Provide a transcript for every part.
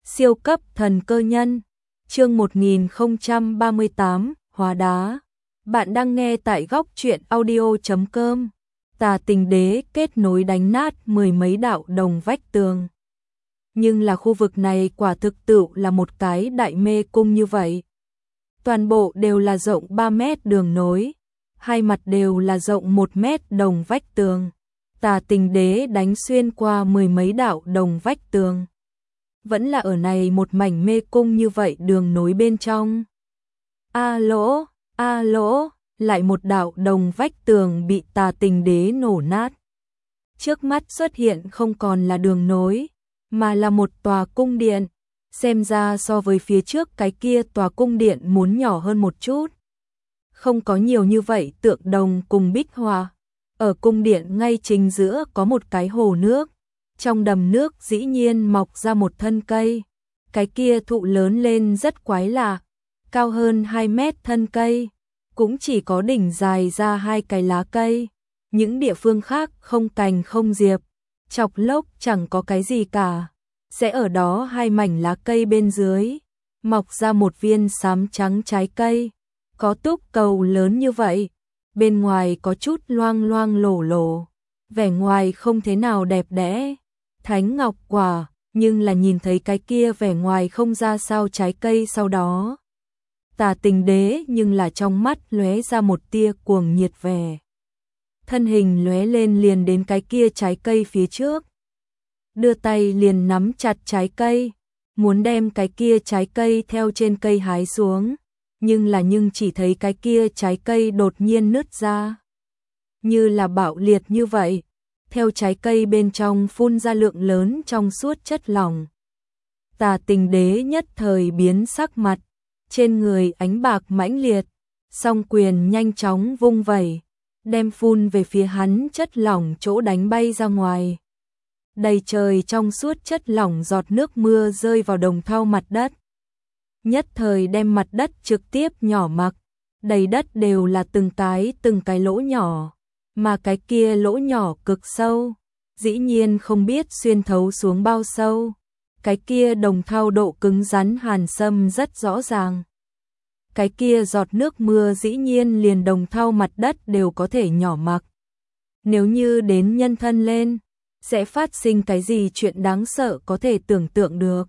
Siêu cấp thần cơ nhân, chương 1038, hóa đá. Bạn đang nghe tại góc truyện audio.com. Tà tình đế kết nối đánh nát mười mấy đạo đồng vách tường. Nhưng là khu vực này quả thực tự là một cái đại mê cung như vậy. Toàn bộ đều là rộng 3 mét đường nối, hai mặt đều là rộng 1 mét đồng vách tường. Tà tình đế đánh xuyên qua mười mấy đạo đồng vách tường. Vẫn là ở này một mảnh mê cung như vậy đường nối bên trong. A lỗ, lại một đạo đồng vách tường bị tà tình đế nổ nát. Trước mắt xuất hiện không còn là đường nối, mà là một tòa cung điện. Xem ra so với phía trước cái kia tòa cung điện muốn nhỏ hơn một chút. Không có nhiều như vậy tượng đồng cùng bích họa. Ở cung điện ngay chính giữa có một cái hồ nước. Trong đầm nước dĩ nhiên mọc ra một thân cây. Cái kia thụ lớn lên rất quái lạ, cao hơn 2 mét thân cây, cũng chỉ có đỉnh dài ra 2 cái lá cây. Những địa phương khác không cành không diệp, chọc lốc chẳng có cái gì cả. Sẽ ở đó 2 mảnh lá cây bên dưới, mọc ra một viên xám trắng trái cây, có túp cầu lớn như vậy. Bên ngoài có chút loang loang lổ lổ, vẻ ngoài không thế nào đẹp đẽ. Thánh ngọc quả, nhưng là nhìn thấy cái kia vẻ ngoài không ra sao trái cây sau đó. Tà tình đế nhưng là trong mắt lóe ra một tia cuồng nhiệt vẻ. Thân hình lóe lên liền đến cái kia trái cây phía trước. Đưa tay liền nắm chặt trái cây, muốn đem cái kia trái cây theo trên cây hái xuống. Nhưng chỉ thấy cái kia trái cây đột nhiên nứt ra. Như là bạo liệt như vậy. Theo trái cây bên trong phun ra lượng lớn trong suốt chất lỏng. Tà tình đế nhất thời biến sắc mặt, trên người ánh bạc mãnh liệt, song quyền nhanh chóng vung vẩy, đem phun về phía hắn chất lỏng chỗ đánh bay ra ngoài. Đầy trời trong suốt chất lỏng giọt nước mưa rơi vào đồng thau mặt đất. Nhất thời đem mặt đất trực tiếp nhỏ mặc, đầy đất đều là từng cái lỗ nhỏ. Mà cái kia lỗ nhỏ cực sâu, dĩ nhiên không biết xuyên thấu xuống bao sâu. Cái kia đồng thau độ cứng rắn hàn sâm rất rõ ràng. Cái kia giọt nước mưa dĩ nhiên liền đồng thau mặt đất đều có thể nhỏ mặc. Nếu như đến nhân thân lên, sẽ phát sinh cái gì chuyện đáng sợ có thể tưởng tượng được.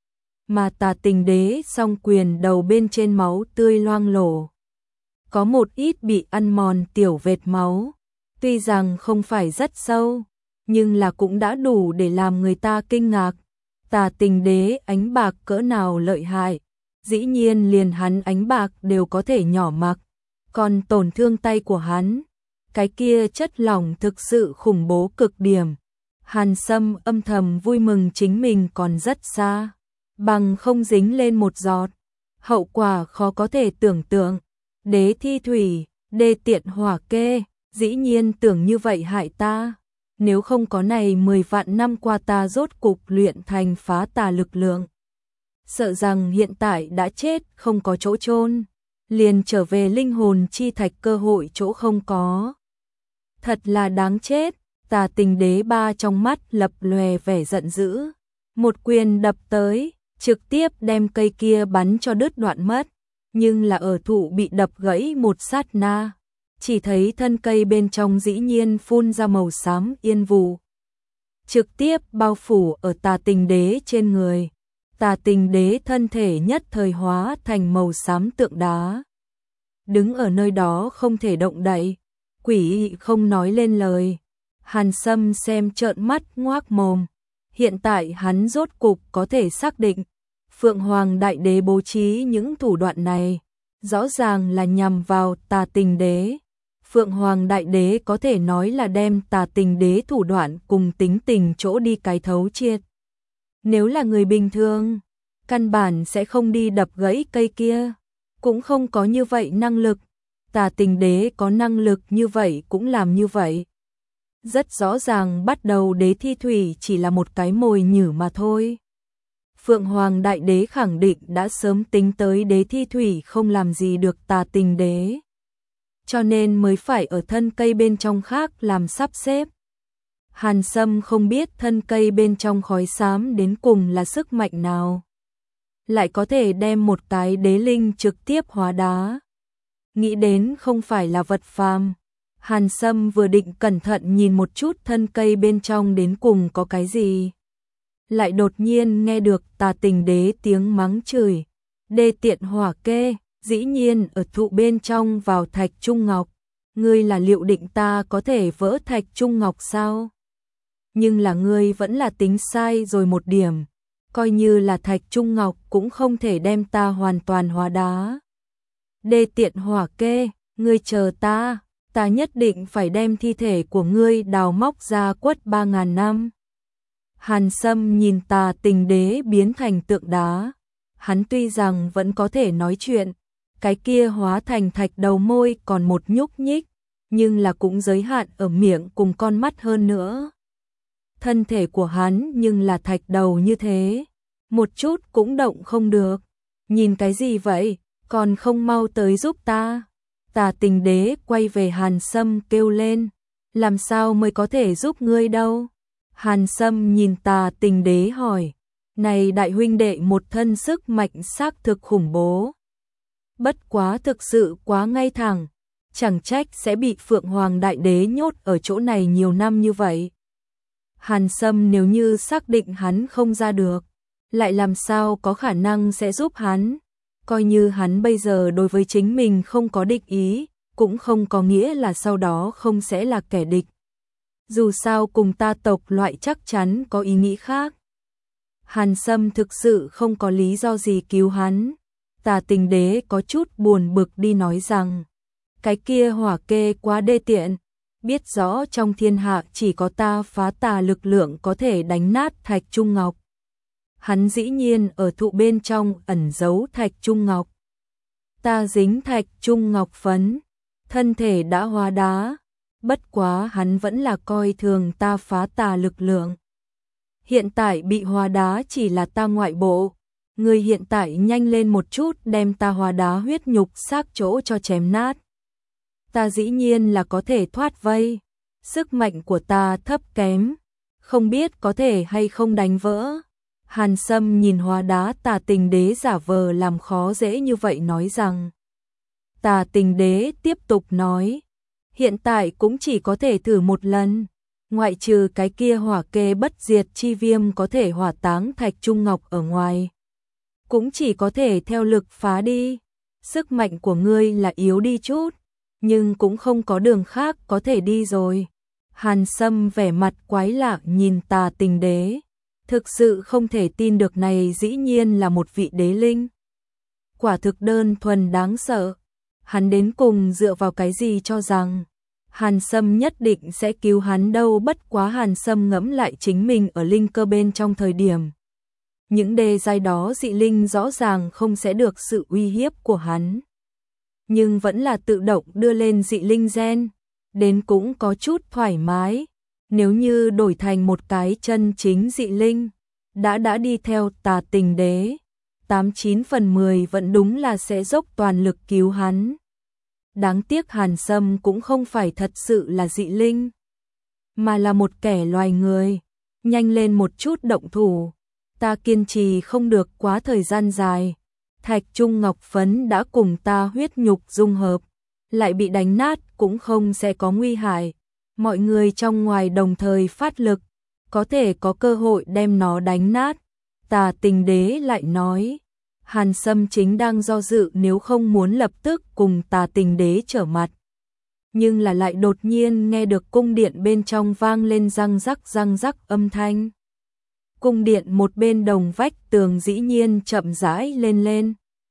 Mà tà tình đế song quyền đầu bên trên máu tươi loang lổ. Có một ít bị ăn mòn tiểu vệt máu. Tuy rằng không phải rất sâu, nhưng là cũng đã đủ để làm người ta kinh ngạc. Tà tình đế ánh bạc cỡ nào lợi hại, dĩ nhiên liền hắn ánh bạc đều có thể nhỏ mặc, còn tổn thương tay của hắn. Cái kia chất lỏng thực sự khủng bố cực điểm. Hàn Sâm âm thầm vui mừng chính mình còn rất xa, bằng không dính lên một giọt. Hậu quả khó có thể tưởng tượng. Đế thi thủy, đê tiện hỏa kê. Dĩ nhiên tưởng như vậy hại ta. Nếu không có này 10 vạn năm qua ta rốt cục luyện thành phá tà lực lượng. Sợ rằng hiện tại đã chết không có chỗ chôn, liền trở về linh hồn chi thạch cơ hội chỗ không có. Thật là đáng chết. Tà tình đế ba trong mắt lập lòe vẻ giận dữ. Một quyền đập tới, trực tiếp đem cây kia bắn cho đứt đoạn mất. Nhưng là ở thụ bị đập gãy một sát na. Chỉ thấy thân cây bên trong dĩ nhiên phun ra màu xám yên vụ, trực tiếp bao phủ ở tà tình đế trên người. Tà tình đế thân thể nhất thời hóa thành màu xám tượng đá. Đứng ở nơi đó không thể động đậy, quỷ không nói lên lời. Hàn Sâm xem trợn mắt ngoác mồm. Hiện tại hắn rốt cục có thể xác định, Phượng Hoàng Đại Đế bố trí những thủ đoạn này, rõ ràng là nhằm vào tà tình đế. Phượng Hoàng Đại Đế có thể nói là đem tà tình đế thủ đoạn cùng tính tình chỗ đi cái thấu triệt. Nếu là người bình thường, căn bản sẽ không đi đập gãy cây kia, cũng không có như vậy năng lực. Tà tình đế có năng lực như vậy cũng làm như vậy. Rất rõ ràng bắt đầu đế thi thủy chỉ là một cái mồi nhử mà thôi. Phượng Hoàng Đại Đế khẳng định đã sớm tính tới đế thi thủy không làm gì được tà tình đế. Cho nên mới phải ở thân cây bên trong khác làm sắp xếp. Hàn Sâm không biết thân cây bên trong khói xám đến cùng là sức mạnh nào, lại có thể đem một cái đế linh trực tiếp hóa đá. Nghĩ đến không phải là vật phàm, Hàn Sâm vừa định cẩn thận nhìn một chút thân cây bên trong đến cùng có cái gì, lại đột nhiên nghe được Tà Tình Đế tiếng mắng chửi, đê tiện hỏa kê, dĩ nhiên ở thụ bên trong vào thạch trung ngọc, ngươi là liệu định ta có thể vỡ thạch trung ngọc sao? Nhưng là ngươi vẫn là tính sai rồi một điểm, coi như là thạch trung ngọc cũng không thể đem ta hoàn toàn hóa đá. Đê tiện hỏa kê, ngươi chờ ta, ta nhất định phải đem thi thể của ngươi đào móc ra quất 3.000 năm. Hàn Sâm nhìn Tà Tình Đế biến thành tượng đá, hắn tuy rằng vẫn có thể nói chuyện, cái kia hóa thành thạch đầu môi còn một nhúc nhích, nhưng là cũng giới hạn ở miệng cùng con mắt hơn nữa. Thân thể của hắn nhưng là thạch đầu như thế, một chút cũng động không được. Nhìn cái gì vậy, còn không mau tới giúp ta. Tà Tình Đế quay về Hàn Sâm kêu lên, làm sao mới có thể giúp ngươi đâu. Hàn Sâm nhìn Tà Tình Đế hỏi, này đại huynh đệ một thân sức mạnh xác thực khủng bố. Bất quá thực sự quá ngay thẳng, chẳng trách sẽ bị Phượng Hoàng Đại Đế nhốt ở chỗ này nhiều năm như vậy. Hàn Sâm nếu như xác định hắn không ra được, lại làm sao có khả năng sẽ giúp hắn. Coi như hắn bây giờ đối với chính mình không có địch ý, cũng không có nghĩa là sau đó không sẽ là kẻ địch. Dù sao cùng ta tộc loại chắc chắn có ý nghĩ khác. Hàn Sâm thực sự không có lý do gì cứu hắn. Tà Tình Đế có chút buồn bực đi nói rằng, cái kia hỏa kê quá đê tiện, biết rõ trong thiên hạ chỉ có ta phá tà lực lượng có thể đánh nát thạch trung ngọc. Hắn dĩ nhiên ở thụ bên trong ẩn giấu thạch trung ngọc. Ta dính thạch trung ngọc phấn, thân thể đã hóa đá, bất quá hắn vẫn là coi thường ta phá tà lực lượng. Hiện tại bị hóa đá chỉ là ta ngoại bộ, người hiện tại nhanh lên một chút đem ta hóa đá huyết nhục xác chỗ cho chém nát. Ta dĩ nhiên là có thể thoát vây, sức mạnh của ta thấp kém, không biết có thể hay không đánh vỡ. Hàn Sâm nhìn hóa đá Tà Tình Đế giả vờ làm khó dễ như vậy nói rằng. Tà Tình Đế tiếp tục nói, hiện tại cũng chỉ có thể thử một lần, ngoại trừ cái kia hỏa kê bất diệt chi viêm có thể hỏa táng thạch trung ngọc ở ngoài. Cũng chỉ có thể theo lực phá đi, sức mạnh của ngươi là yếu đi chút, nhưng cũng không có đường khác có thể đi rồi. Hàn Sâm vẻ mặt quái lạ nhìn Tà Tình Đế, thực sự không thể tin được này dĩ nhiên là một vị đế linh. Quả thực đơn thuần đáng sợ, hắn đến cùng dựa vào cái gì cho rằng Hàn Sâm nhất định sẽ cứu hắn đâu. Bất quá Hàn Sâm ngẫm lại chính mình ở linh cơ bên trong thời điểm. Những đề giai đó dị linh rõ ràng không sẽ được sự uy hiếp của hắn. Nhưng vẫn là tự động đưa lên dị linh gen, đến cũng có chút thoải mái. Nếu như đổi thành một cái chân chính dị linh, đã đi theo Tà Tình Đế, 89 phần 10 vẫn đúng là sẽ dốc toàn lực cứu hắn. Đáng tiếc Hàn Sâm cũng không phải thật sự là dị linh, mà là một kẻ loài người. Nhanh lên một chút động thủ, ta kiên trì không được quá thời gian dài. Thạch trung ngọc phấn đã cùng ta huyết nhục dung hợp, lại bị đánh nát cũng không sẽ có nguy hại. Mọi người trong ngoài đồng thời phát lực, có thể có cơ hội đem nó đánh nát. Tà Tình Đế lại nói, Hàn Sâm chính đang do dự nếu không muốn lập tức cùng Tà Tình Đế trở mặt. Nhưng là lại đột nhiên nghe được cung điện bên trong vang lên răng rắc âm thanh. Cung điện một bên đồng vách tường dĩ nhiên chậm rãi lên.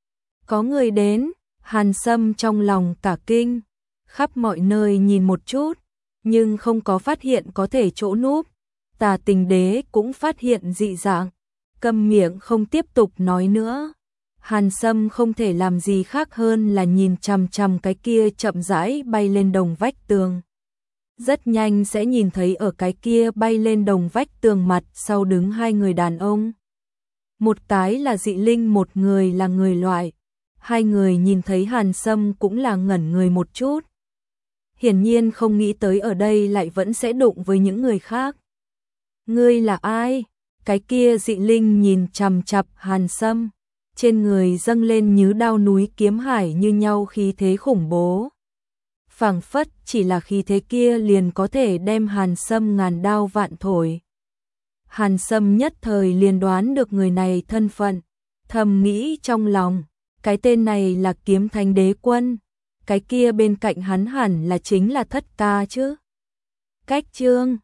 Có người đến, Hàn Sâm trong lòng cả kinh, khắp mọi nơi nhìn một chút, nhưng không có phát hiện có thể chỗ núp. Tà Tình Đế cũng phát hiện dị dạng, câm miệng không tiếp tục nói nữa. Hàn Sâm không thể làm gì khác hơn là nhìn chằm chằm cái kia chậm rãi bay lên đồng vách tường. Rất nhanh sẽ nhìn thấy ở cái kia bay lên đồng vách tường mặt sau đứng hai người đàn ông. Một cái là dị linh, một người là người loại. Hai người nhìn thấy Hàn Sâm cũng là ngẩn người một chút. Hiển nhiên không nghĩ tới ở đây lại vẫn sẽ đụng với những người khác. Ngươi là ai? Cái kia dị linh nhìn chằm chằm Hàn Sâm, trên người dâng lên như đao núi kiếm hải như nhau khí thế khủng bố. Phảng phất chỉ là khí thế kia liền có thể đem Hàn Sâm ngàn đao vạn thổi. Hàn Sâm nhất thời liền đoán được người này thân phận, thầm nghĩ trong lòng, cái tên này là Kiếm Thánh Đế Quân, cái kia bên cạnh hắn hẳn là chính là Thất Ca chứ. Cách chương